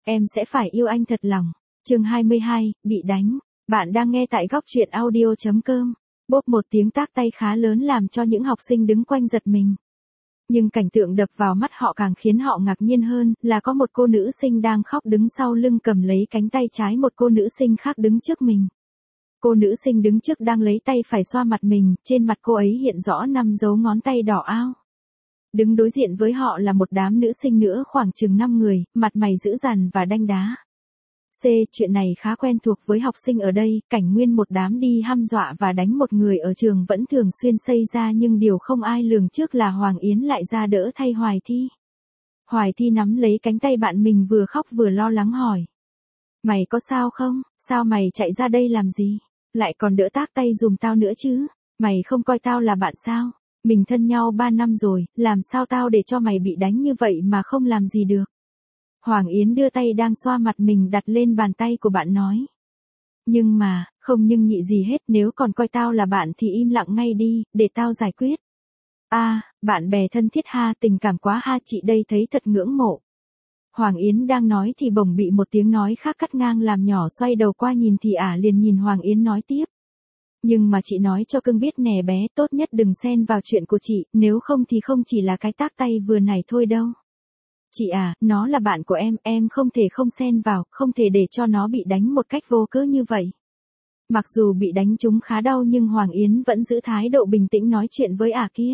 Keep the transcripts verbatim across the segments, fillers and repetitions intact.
em sẽ phải yêu anh thật lòng. Chương hai mươi hai, bị đánh. Bạn đang nghe tại góc truyện audio chấm com. Bốp một tiếng tác tay khá lớn làm cho những học sinh đứng quanh giật mình. Nhưng cảnh tượng đập vào mắt họ càng khiến họ ngạc nhiên hơn, là có một cô nữ sinh đang khóc đứng sau lưng cầm lấy cánh tay trái một cô nữ sinh khác đứng trước mình. Cô nữ sinh đứng trước đang lấy tay phải xoa mặt mình, trên mặt cô ấy hiện rõ năm dấu ngón tay đỏ ao. Đứng đối diện với họ là một đám nữ sinh nữa khoảng chừng năm người, mặt mày dữ dằn và đanh đá. C. Chuyện này khá quen thuộc với học sinh ở đây, cảnh nguyên một đám đi hăm dọa và đánh một người ở trường vẫn thường xuyên xảy ra, nhưng điều không ai lường trước là Hoàng Yến lại ra đỡ thay Hoài Thi. Hoài Thi nắm lấy cánh tay bạn mình vừa khóc vừa lo lắng hỏi. Mày có sao không? Sao mày chạy ra đây làm gì? Lại còn đỡ tác tay dùm tao nữa chứ? Mày không coi tao là bạn sao? Mình thân nhau ba năm rồi, làm sao tao để cho mày bị đánh như vậy mà không làm gì được? Hoàng Yến đưa tay đang xoa mặt mình đặt lên bàn tay của bạn nói. Nhưng mà, không nhưng nhị gì hết, nếu còn coi tao là bạn thì im lặng ngay đi, để tao giải quyết. A, à, bạn bè thân thiết ha, tình cảm quá ha, chị đây thấy thật ngưỡng mộ. Hoàng Yến đang nói thì bỗng bị một tiếng nói khác cắt ngang làm nhỏ xoay đầu qua nhìn thì ả liền nhìn Hoàng Yến nói tiếp. Nhưng mà chị nói cho cưng biết nè bé, tốt nhất đừng xen vào chuyện của chị, nếu không thì không chỉ là cái tác tay vừa này thôi đâu. Chị à, nó là bạn của em, em không thể không xen vào, không thể để cho nó bị đánh một cách vô cớ như vậy. Mặc dù bị đánh trúng khá đau nhưng Hoàng Yến vẫn giữ thái độ bình tĩnh nói chuyện với ả kia.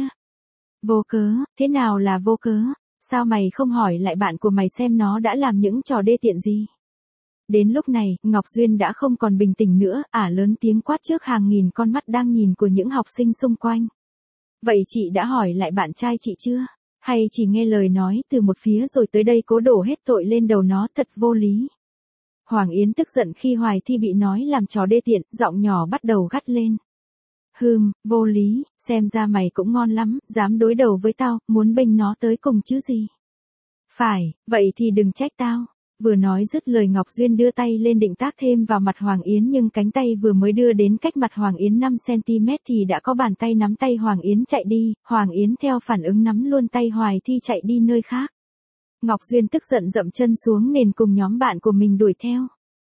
Vô cớ, thế nào là vô cớ? Sao mày không hỏi lại bạn của mày xem nó đã làm những trò đê tiện gì? Đến lúc này, Ngọc Duyên đã không còn bình tĩnh nữa, ả lớn tiếng quát trước hàng nghìn con mắt đang nhìn của những học sinh xung quanh. Vậy chị đã hỏi lại bạn trai chị chưa? Hay chỉ nghe lời nói từ một phía rồi tới đây cố đổ hết tội lên đầu nó, thật vô lý. Hoàng Yến tức giận khi Hoài Thi bị nói làm trò đê tiện, giọng nhỏ bắt đầu gắt lên. Hừm, vô lý, xem ra mày cũng ngon lắm, dám đối đầu với tao, muốn bênh nó tới cùng chứ gì. Phải, vậy thì đừng trách tao. Vừa nói dứt lời Ngọc Duyên đưa tay lên định tác thêm vào mặt Hoàng Yến, nhưng cánh tay vừa mới đưa đến cách mặt Hoàng Yến năm xăng-ti-mét thì đã có bàn tay nắm tay Hoàng Yến chạy đi, Hoàng Yến theo phản ứng nắm luôn tay Hoài Thi chạy đi nơi khác. Ngọc Duyên tức giận dậm chân xuống nền cùng nhóm bạn của mình đuổi theo.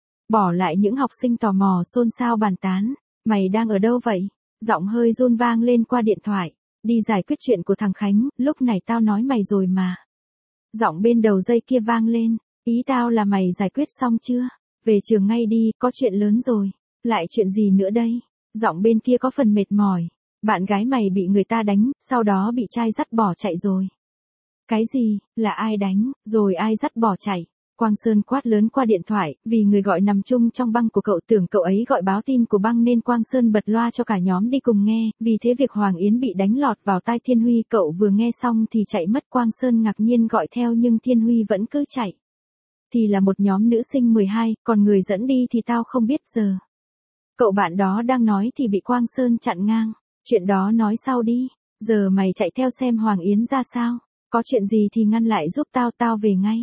Bỏ lại những học sinh tò mò xôn xao bàn tán, mày đang ở đâu vậy? Giọng hơi run vang lên qua điện thoại, đi giải quyết chuyện của thằng Khánh, lúc này tao nói mày rồi mà. Giọng bên đầu dây kia vang lên. Ý tao là mày giải quyết xong chưa? Về trường ngay đi, có chuyện lớn rồi. Lại chuyện gì nữa đây? Giọng bên kia có phần mệt mỏi. Bạn gái mày bị người ta đánh, sau đó bị trai dắt bỏ chạy rồi. Cái gì? Là ai đánh, rồi ai dắt bỏ chạy? Quang Sơn quát lớn qua điện thoại, vì người gọi nằm chung trong băng của cậu tưởng cậu ấy gọi báo tin của băng nên Quang Sơn bật loa cho cả nhóm đi cùng nghe, vì thế việc Hoàng Yến bị đánh lọt vào tai Thiên Huy, cậu vừa nghe xong thì chạy mất. Quang Sơn ngạc nhiên gọi theo nhưng Thiên Huy vẫn cứ chạy. Thì là một nhóm nữ sinh mười hai, còn người dẫn đi thì tao không biết giờ. Cậu bạn đó đang nói thì bị Quang Sơn chặn ngang. Chuyện đó nói sau đi, giờ mày chạy theo xem Hoàng Yến ra sao. Có chuyện gì thì ngăn lại giúp tao, tao về ngay.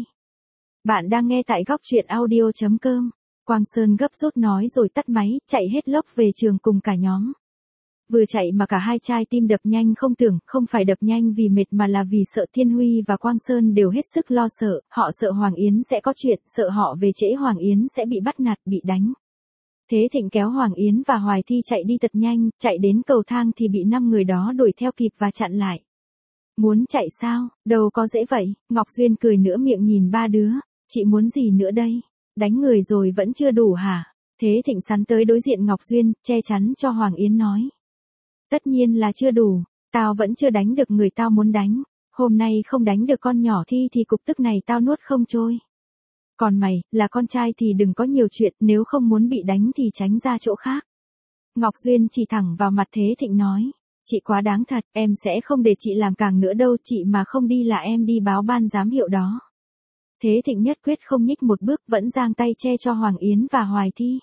Bạn đang nghe tại góc truyện audio chấm com. Quang Sơn gấp rút nói rồi tắt máy, chạy hết lốc về trường cùng cả nhóm. Vừa chạy mà cả hai trái tim đập nhanh, không tưởng, không phải đập nhanh vì mệt mà là vì sợ. Thiên Huy và Quang Sơn đều hết sức lo sợ, họ sợ Hoàng Yến sẽ có chuyện, sợ họ về trễ Hoàng Yến sẽ bị bắt nạt, bị đánh. Thế Thịnh kéo Hoàng Yến và Hoài Thi chạy đi thật nhanh, chạy đến cầu thang thì bị năm người đó đuổi theo kịp và chặn lại. Muốn chạy sao, đâu có dễ vậy. Ngọc Duyên cười nửa miệng nhìn ba đứa, chị muốn gì nữa đây? Đánh người rồi vẫn chưa đủ hả? Thế Thịnh sắn tới đối diện Ngọc Duyên, che chắn cho Hoàng Yến nói. Tất nhiên là chưa đủ, tao vẫn chưa đánh được người tao muốn đánh, hôm nay không đánh được con nhỏ Thi thì cục tức này tao nuốt không trôi. Còn mày, là con trai thì đừng có nhiều chuyện, nếu không muốn bị đánh thì tránh ra chỗ khác. Ngọc Duyên chỉ thẳng vào mặt Thế Thịnh nói, chị quá đáng thật, em sẽ không để chị làm càng nữa đâu, chị mà không đi là em đi báo ban giám hiệu đó. Thế Thịnh nhất quyết không nhích một bước, vẫn giang tay che cho Hoàng Yến và Hoài Thi.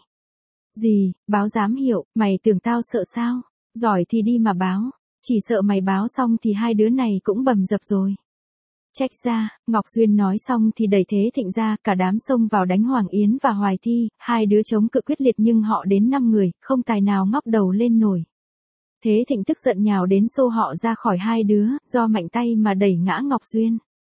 Gì, báo giám hiệu, mày tưởng tao sợ sao? Giỏi thì đi mà báo, chỉ sợ mày báo xong thì hai đứa này cũng bầm dập rồi. Trách ra, Ngọc Duyên nói xong thì đẩy Thế Thịnh ra, cả đám xông vào đánh Hoàng Yến và Hoài Thi, hai đứa chống cự quyết liệt nhưng họ đến năm người, không tài nào ngóc đầu lên nổi. Thế Thịnh tức giận nhào đến xô họ ra khỏi hai đứa, do mạnh tay mà đẩy ngã Ngọc Duyên.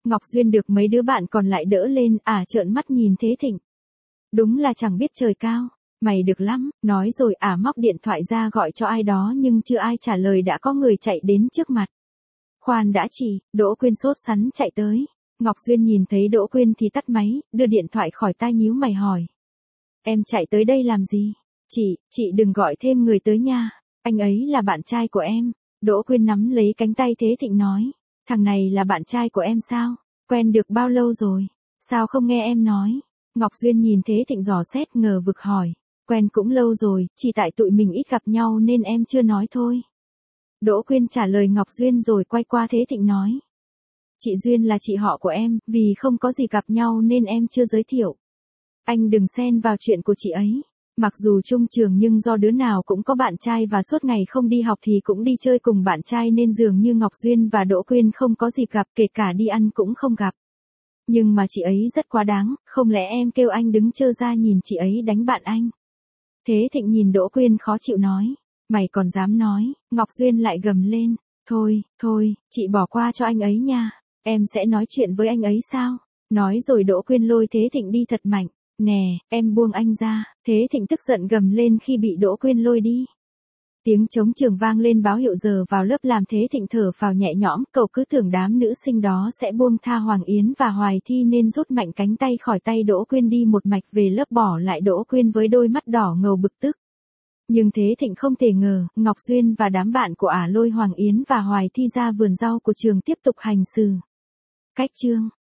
Ngọc Duyên được mấy đứa bạn còn lại đỡ lên, ả trợn mắt nhìn Thế Thịnh. Đúng là chẳng biết trời cao, mày được lắm, nói rồi ả móc điện thoại ra gọi cho ai đó nhưng chưa ai trả lời đã có người chạy đến trước mặt. Khoan đã chị, Đỗ Quyên sốt sắng chạy tới. Ngọc Duyên nhìn thấy Đỗ Quyên thì tắt máy, đưa điện thoại khỏi tai nhíu mày hỏi. Em chạy tới đây làm gì? Chị, chị đừng gọi thêm người tới nha, anh ấy là bạn trai của em. Đỗ Quyên nắm lấy cánh tay Thế Thịnh nói. Thằng này là bạn trai của em sao? Quen được bao lâu rồi? Sao không nghe em nói? Ngọc Duyên nhìn Thế Thịnh dò xét ngờ vực hỏi. Quen cũng lâu rồi, chỉ tại tụi mình ít gặp nhau nên em chưa nói thôi. Đỗ Quyên trả lời Ngọc Duyên rồi quay qua Thế Thịnh nói. Chị Duyên là chị họ của em, vì không có gì gặp nhau nên em chưa giới thiệu. Anh đừng xen vào chuyện của chị ấy. Mặc dù chung trường nhưng do đứa nào cũng có bạn trai và suốt ngày không đi học thì cũng đi chơi cùng bạn trai nên dường như Ngọc Duyên và Đỗ Quyên không có dịp gặp, kể cả đi ăn cũng không gặp. Nhưng mà chị ấy rất quá đáng, không lẽ em kêu anh đứng trơ ra nhìn chị ấy đánh bạn anh? Thế Thịnh nhìn Đỗ Quyên khó chịu nói. Mày còn dám nói? Ngọc Duyên lại gầm lên. Thôi, thôi, chị bỏ qua cho anh ấy nha. Em sẽ nói chuyện với anh ấy sao? Nói rồi Đỗ Quyên lôi Thế Thịnh đi thật mạnh. Nè, em buông anh ra. Thế Thịnh tức giận gầm lên khi bị Đỗ Quyên lôi đi. Tiếng trống trường vang lên báo hiệu giờ vào lớp làm Thế Thịnh thở phào nhẹ nhõm. Cậu cứ tưởng đám nữ sinh đó sẽ buông tha Hoàng Yến và Hoài Thi nên rút mạnh cánh tay khỏi tay Đỗ Quyên đi một mạch về lớp, bỏ lại Đỗ Quyên với đôi mắt đỏ ngầu bực tức. Nhưng Thế Thịnh không thể ngờ, Ngọc Duyên và đám bạn của ả lôi Hoàng Yến và Hoài Thi ra vườn rau của trường tiếp tục hành xử. Cách chương